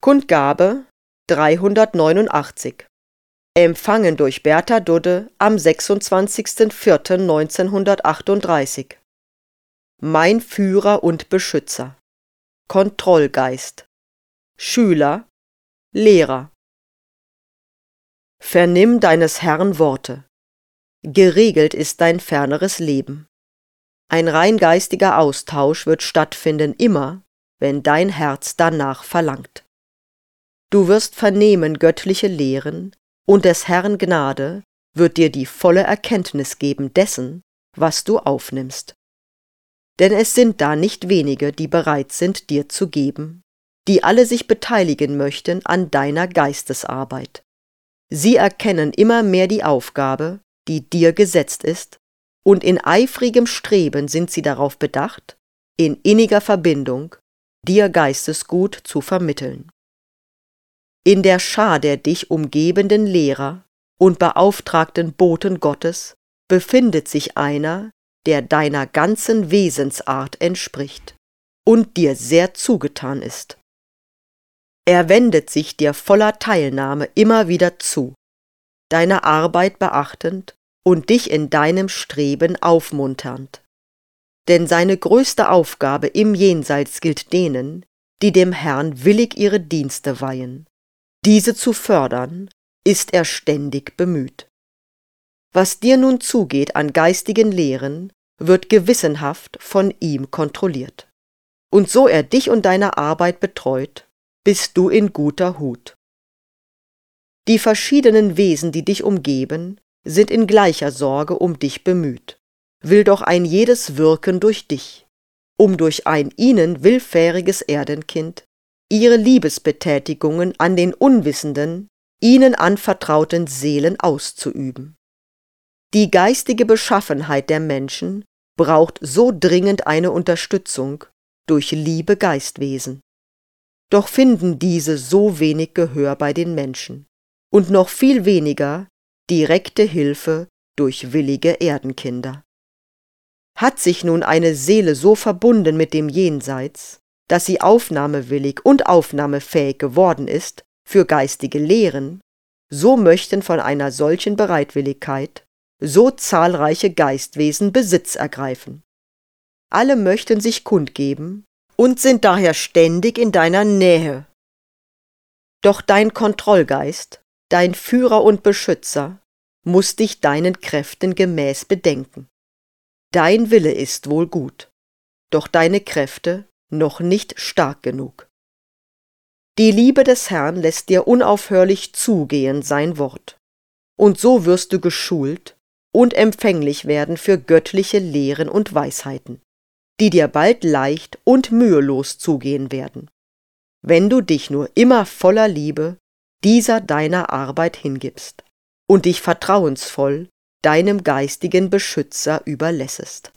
Kundgabe 389. Empfangen durch Bertha Dudde am 26.04.1938. Mein Führer und Beschützer. Kontrollgeist. Schüler, Lehrer. Vernimm deines Herrn Worte. Geregelt ist dein ferneres Leben. Ein rein geistiger Austausch wird stattfinden immer, wenn dein Herz danach verlangt. Du wirst vernehmen göttliche Lehren, und des Herrn Gnade wird dir die volle Erkenntnis geben dessen, was du aufnimmst. Denn es sind da nicht wenige, die bereit sind, dir zu geben, die alle sich beteiligen möchten an deiner Geistesarbeit. Sie erkennen immer mehr die Aufgabe, die dir gesetzt ist, und in eifrigem Streben sind sie darauf bedacht, in inniger Verbindung dir Geistesgut zu vermitteln. In der Schar der dich umgebenden Lehrer und beauftragten Boten Gottes befindet sich einer, der deiner ganzen Wesensart entspricht und dir sehr zugetan ist. Er wendet sich dir voller Teilnahme immer wieder zu, deine Arbeit beachtend und dich in deinem Streben aufmunternd. Denn seine größte Aufgabe im Jenseits gilt denen, die dem Herrn willig ihre Dienste weihen. Diese zu fördern, ist er ständig bemüht. Was dir nun zugeht an geistigen Lehren, wird gewissenhaft von ihm kontrolliert. Und so er dich und deine Arbeit betreut, bist du in guter Hut. Die verschiedenen Wesen, die dich umgeben, sind in gleicher Sorge um dich bemüht, will doch ein jedes wirken durch dich, um durch ein ihnen willfähriges Erdenkind ihre Liebesbetätigungen an den unwissenden, ihnen anvertrauten Seelen auszuüben. Die geistige Beschaffenheit der Menschen braucht so dringend eine Unterstützung durch liebe Geistwesen. Doch finden diese so wenig Gehör bei den Menschen und noch viel weniger direkte Hilfe durch willige Erdenkinder. Hat sich nun eine Seele so verbunden mit dem Jenseits, dass sie aufnahmewillig und aufnahmefähig geworden ist für geistige Lehren, so möchten von einer solchen Bereitwilligkeit so zahlreiche Geistwesen Besitz ergreifen. Alle möchten sich kundgeben und sind daher ständig in deiner Nähe. Doch dein Kontrollgeist, dein Führer und Beschützer, muss dich deinen Kräften gemäß bedenken. Dein Wille ist wohl gut, doch deine Kräfte noch nicht stark genug. Die Liebe des Herrn lässt dir unaufhörlich zugehen sein Wort, und so wirst du geschult und empfänglich werden für göttliche Lehren und Weisheiten, die dir bald leicht und mühelos zugehen werden, wenn du dich nur immer voller Liebe dieser deiner Arbeit hingibst und dich vertrauensvoll deinem geistigen Beschützer überlässest.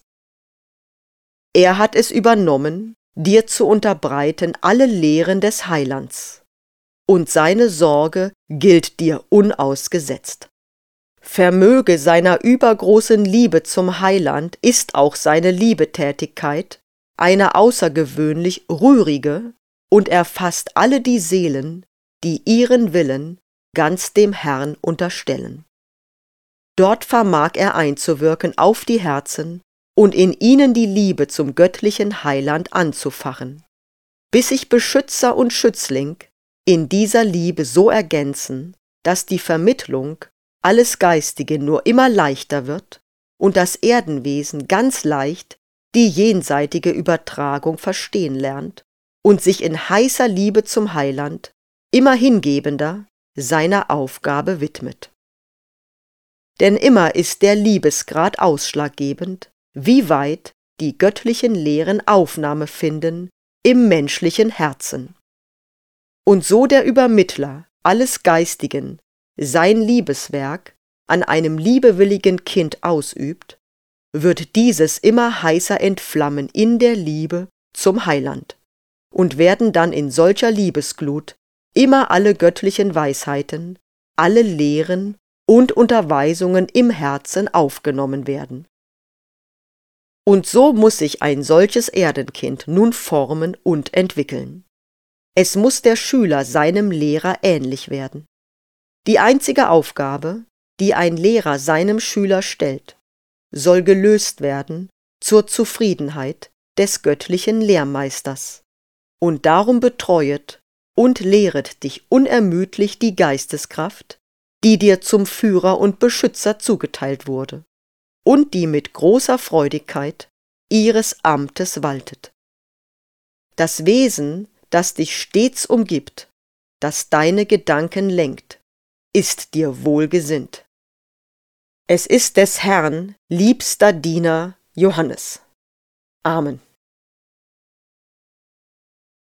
Er hat es übernommen, dir zu unterbreiten alle Lehren des Heilands, und seine Sorge gilt dir unausgesetzt. Vermöge seiner übergroßen Liebe zum Heiland ist auch seine Liebetätigkeit eine außergewöhnlich rührige und erfasst alle die Seelen, die ihren Willen ganz dem Herrn unterstellen. Dort vermag er einzuwirken auf die Herzen und in ihnen die Liebe zum göttlichen Heiland anzufachen, bis sich Beschützer und Schützling in dieser Liebe so ergänzen, dass die Vermittlung alles Geistige nur immer leichter wird und das Erdenwesen ganz leicht die jenseitige Übertragung verstehen lernt und sich in heißer Liebe zum Heiland immer hingebender seiner Aufgabe widmet. Denn immer ist der Liebesgrad ausschlaggebend, wie weit die göttlichen Lehren Aufnahme finden im menschlichen Herzen. Und so der Übermittler alles Geistigen sein Liebeswerk an einem liebewilligen Kind ausübt, wird dieses immer heißer entflammen in der Liebe zum Heiland und werden dann in solcher Liebesglut immer alle göttlichen Weisheiten, alle Lehren und Unterweisungen im Herzen aufgenommen werden. Und so muss sich ein solches Erdenkind nun formen und entwickeln. Es muss der Schüler seinem Lehrer ähnlich werden. Die einzige Aufgabe, die ein Lehrer seinem Schüler stellt, soll gelöst werden zur Zufriedenheit des göttlichen Lehrmeisters. Und darum betreuet und lehret dich unermüdlich die Geisteskraft, die dir zum Führer und Beschützer zugeteilt wurde und die mit großer Freudigkeit ihres Amtes waltet. Das Wesen, das dich stets umgibt, das deine Gedanken lenkt, ist dir wohlgesinnt. Es ist des Herrn liebster Diener Johannes. Amen.